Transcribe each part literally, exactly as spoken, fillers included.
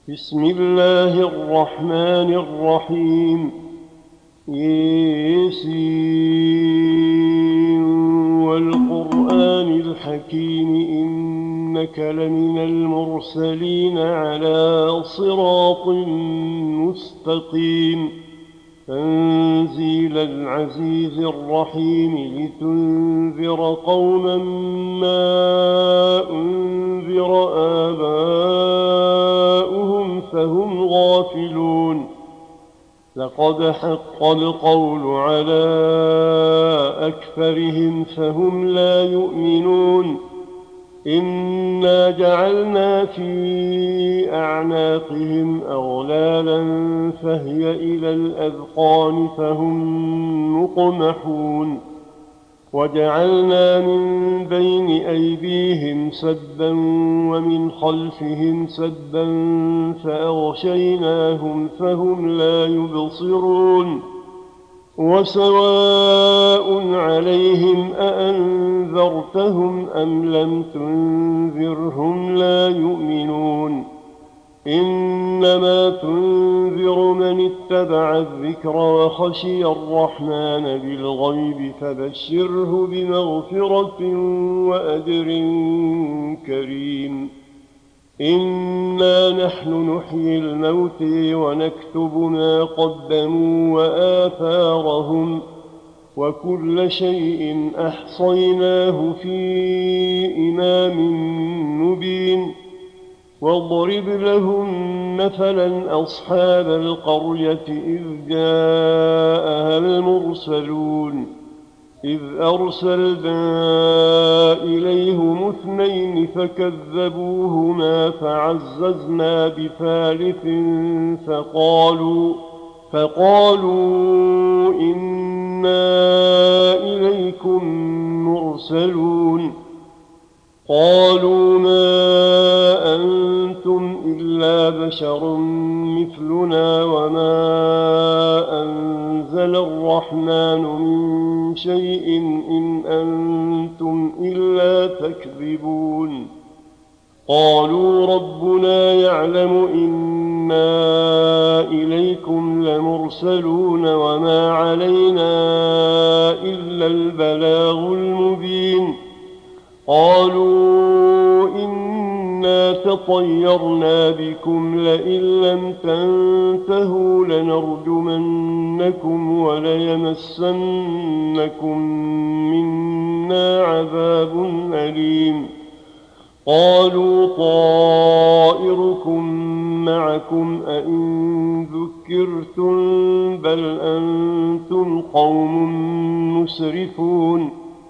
بسم الله الرحمن الرحيم. ياسين والقرآن الحكيم إنك لمن المرسلين على صراط مستقيم تنزيل العزيز الرحيم لتنذر قوما ما أنذر آباؤهم فهم غافلون. لقد حق القول على أكثرهم فهم لا يؤمنون. إنا جعلنا في أعناقهم أغلالا فهي إلى الأذقان فهم مقمحون. وجعلنا من بين أيديهم سدا ومن خلفهم سدا فأغشيناهم فهم لا يبصرون. وسواء عليهم أأنذرتهم أم لم تنذرهم لا يؤمنون. إنما تنذر من اتبع الذكر وخشي الرحمن بالغيب فبشره بمغفرة وأجر كريم. إنا نحن نحيي الموت ونكتب ما قدموا وآثارهم وكل شيء أحصيناه في إمام مبين. واضرب لهم مثلا أصحاب القرية إذ جاءها المرسلون إذ أرسلنا إليهم اثنين فكذبوهما فعززنا بثالث فقالوا فقالوا إنا إليكم مرسلون. قالوا ما أنتم إلا بشر مثلنا وما أنزل الرحمن من شيء إن أنتم إلا تكذبون. قالوا ربنا يعلم إنا إليكم لمرسلون وما علينا إلا البلاغ المبين. قالوا إنا تطيرنا بكم لئن لم تنتهوا لنرجمنكم وليمسنكم منا عذاب أليم. قالوا طائركم معكم أئن ذكرتم بل أنتم قوم مسرفون.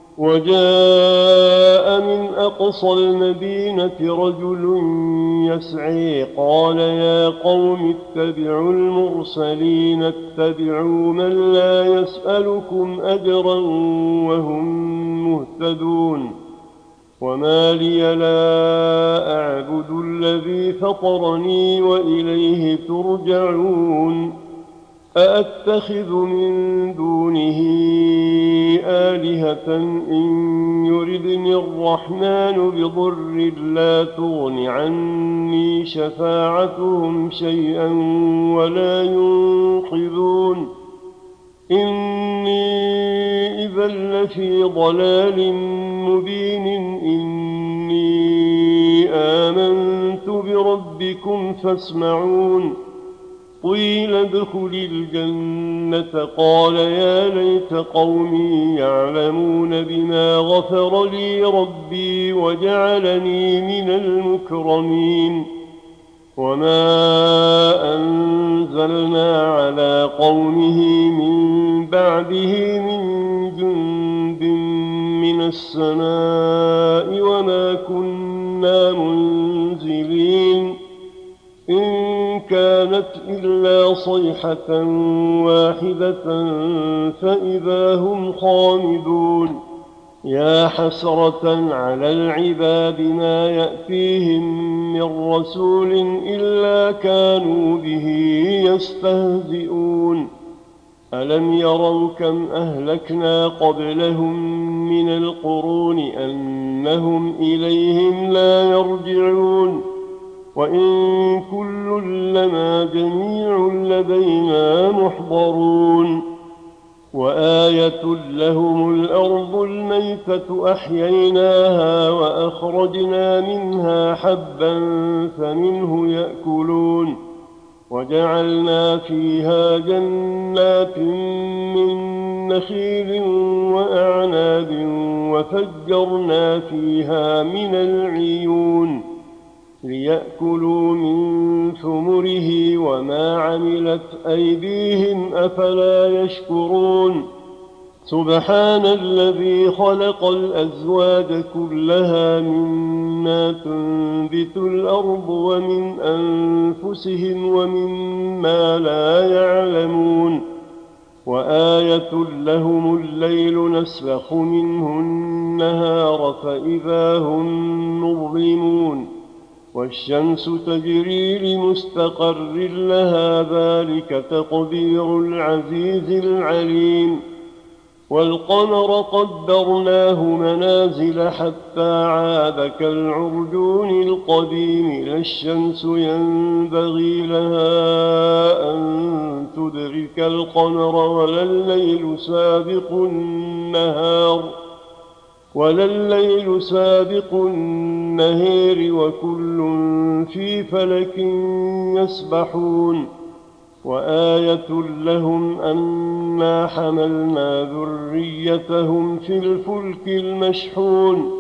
وجاء من أقصى المدينة رجل يسعي قال يا قوم اتبعوا المرسلين اتبعوا من لا يسألكم أجرا وهم مهتدون. وما لي لا أعبد الذي فطرني وإليه ترجعون. أأتخذ من دونه آلهة إن يردني الرحمن بضر لا تغن عني شفاعتهم شيئا ولا ينقذون. إني إذا لفي ضلال مبين. إني آمنت بربكم فاسمعون. قيل ادخل الجنة قال يا ليت قومي يعلمون بما غفر لي ربي وجعلني من المكرمين. وما أنزلنا على قومه من بعده من جند من السماء وما كنا منزلين. إن كانت إلا صيحة واحدة فإذا هم خامدون. يا حسرة على العباد ما يأتيهم من رسول إلا كانوا به يستهزئون. ألم يروا كم أهلكنا قبلهم من القرون أنهم إليهم لا يرجعون. وإن كل لما جميع لدينا محضرون وآية لهم الأرض الميتة أحييناها وأخرجنا منها حبا فمنه يأكلون وجعلنا فيها جنات من نخيل وأعناب وفجرنا فيها من العيون ليأكلوا من ثمره وما عملت أيديهم أفلا يشكرون سبحان الذي خلق الأزواج كلها مما تنبت الأرض ومن أنفسهم ومما لا يعلمون وآية لهم الليل نسلخ منه النهار فإذا هم مظلمون والشمس تجري لمستقر لها ذلك تقدير العزيز العليم والقمر قدرناه منازل حتى عاد كالعرجون القديم لا الشمس ينبغي لها أن تدرك القمر ولا الليل سابق النهار ولا الليل سابق النهار وكل في فلك يسبحون وآية لهم أنا حملنا ذريتهم في الفلك المشحون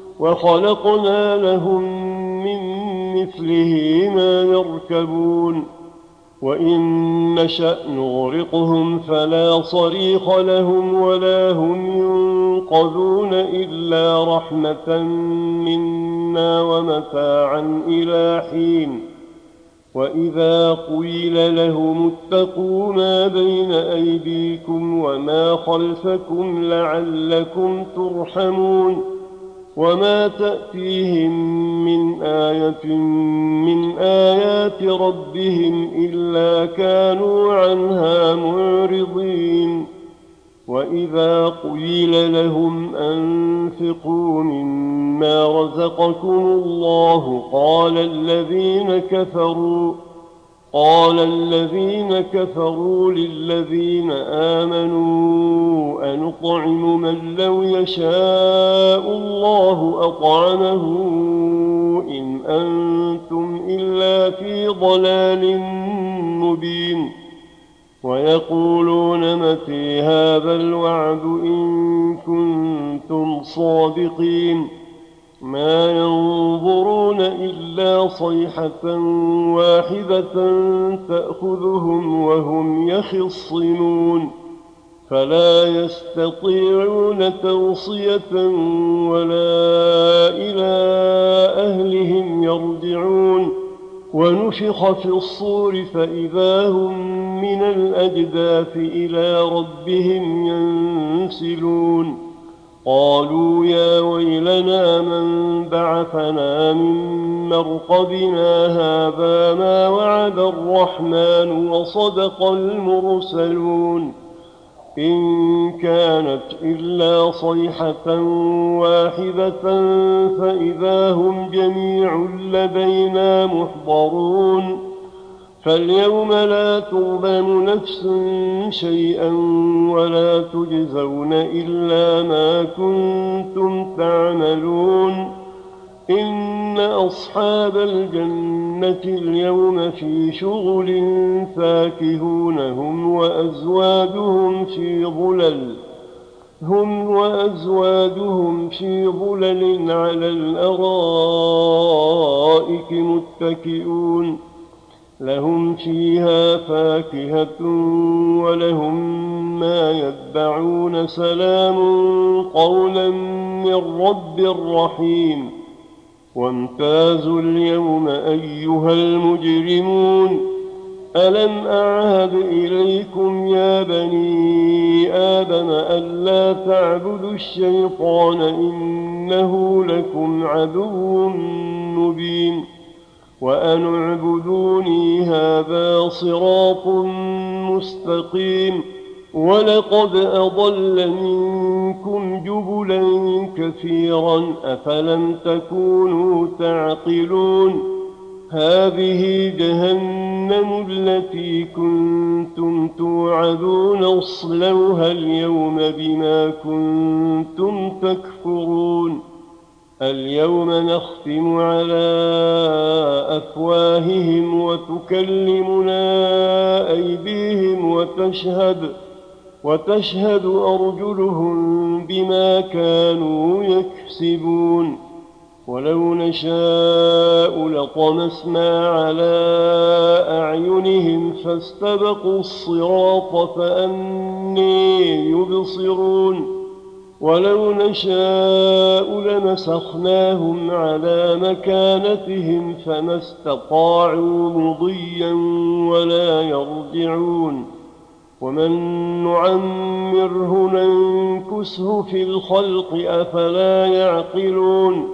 وخلقنا لهم من مثله ما يركبون وإن نشأ نغرقهم فلا صريخ لهم ولا هم ينقذون إلا رحمة منا ومتاعا إلى حين وإذا قيل لهم اتقوا ما بين أيديكم وما خلفكم لعلكم ترحمون وما تأتيهم من آية من آيات ربهم إلا كانوا عنها معرضين وإذا قيل لهم أنفقوا مما رزقكم الله قال الذين كفروا قال الذين كفروا للذين آمنوا أنطعم من لو يشاء الله أطعمه إن أنتم إلا في ضلال مبين ويقولون متى هذا الوعد إن كنتم صادقين ما ينظرون إلا صيحة واحدة تأخذهم وهم يخصمون فلا يستطيعون توصية ولا إلى أهلهم يرجعون ونفخ في الصور فإذا هم من الأجداث إلى ربهم ينسلون قالوا يا ويلنا من بعثنا من مرقدنا هذا ما وعد الرحمن وصدق المرسلون إن كانت إلا صيحة واحدة فإذا هم جميع لدينا محضرون فاليوم لا تظلم نفس شيئا ولا تجزون إلا ما كنتم تعملون إن أصحاب الجنة اليوم في شغل فاكهون هم وأزواجهم في ظلل هم وأزواجهم في ظلل على الأرائك متكئون لهم فيها فاكهة ولهم ما يدعون سلام قولا من رب رحيم وامتازوا اليوم أيها المجرمون ألم أعهد إليكم يا بني آدم ألا تعبدوا الشيطان إنه لكم عدو مبين وأن اعبدوني هذا صراط مستقيم ولقد أضل منكم جبلا كثيرا أفلم تكونوا تعقلون هذه جهنم التي كنتم توعدون اصلوها اليوم بما كنتم تكفرون اليوم نختم على أفواههم وتكلمنا أيديهم وتشهد وتشهد أرجلهم بما كانوا يكسبون ولو نشاء لطمسنا على أعينهم فاستبقوا الصراط فأني يبصرون ولو نشاء لمسخناهم على مكانتهم فما استطاعوا مضيا ولا يرجعون ومن نعمره ننكسه في الخلق أفلا يعقلون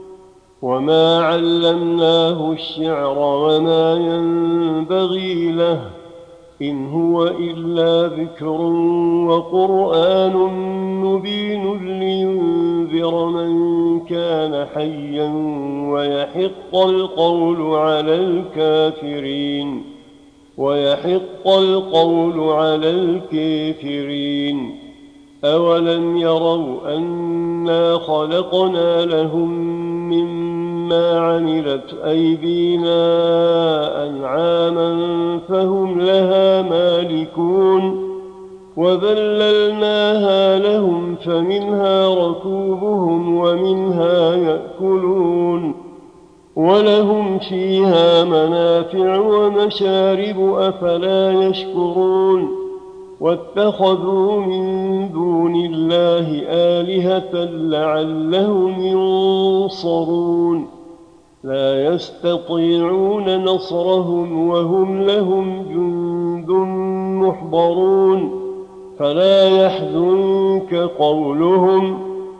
وما علمناه الشعر وما ينبغي له إن هو إلا ذكر وقرآن مبين لينذر من كان حيا ويحق القول على الكافرين ويحق القول على الكافرين أولم يروا أنا خلقنا لهم مما عملت أيدينا أنعاما فهم لها مالكون وذللناها لهم فمنها ركوبهم ومنها يأكلون ولهم فيها منافع ومشارب أفلا يشكرون واتخذوا من دون الله آلهة لعلهم ينصرون لا يستطيعون نصرهم وهم لهم جند محضرون فلا يحزنك قولهم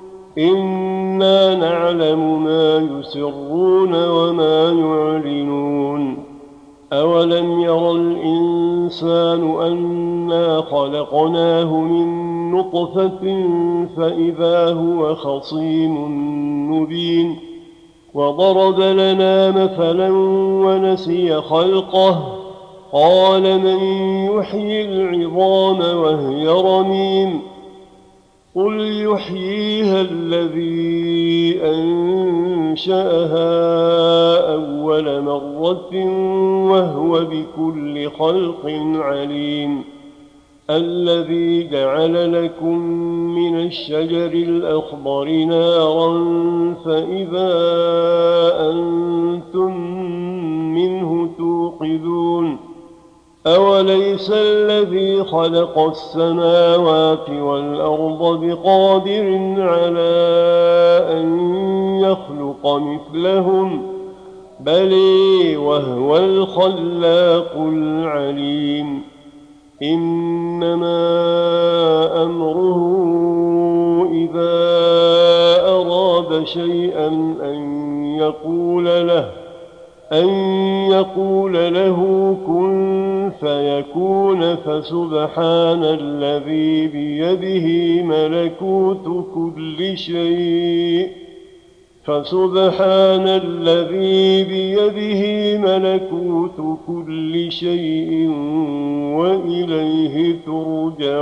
إنا نعلم ما يسرون وما يعلنون أولم ير الإنسان أنا خلقناه من نطفة فإذا هو خصيم مبين وضرب لنا مثلا ونسي خلقه قال من يحيي العظام وهي رميم قل يحييها الذي أنشأها أول مرة وهو بكل خلق عليم الذي جعل لكم من الشجر الأخضر نارا فإذا أنتم منه توقدون أوليس الذي خلق السماوات والأرض بقادر على أن يخلق مثلهم بل وهو الخلاق العليم إنما أمره إذا أراد شيئا أن يقول له أن يقول له كن فيكون فسبحان الذي بيده ملكوت كل شيء فسبحان الذي بيده ملكوت كل شيء وإليه ترجعون.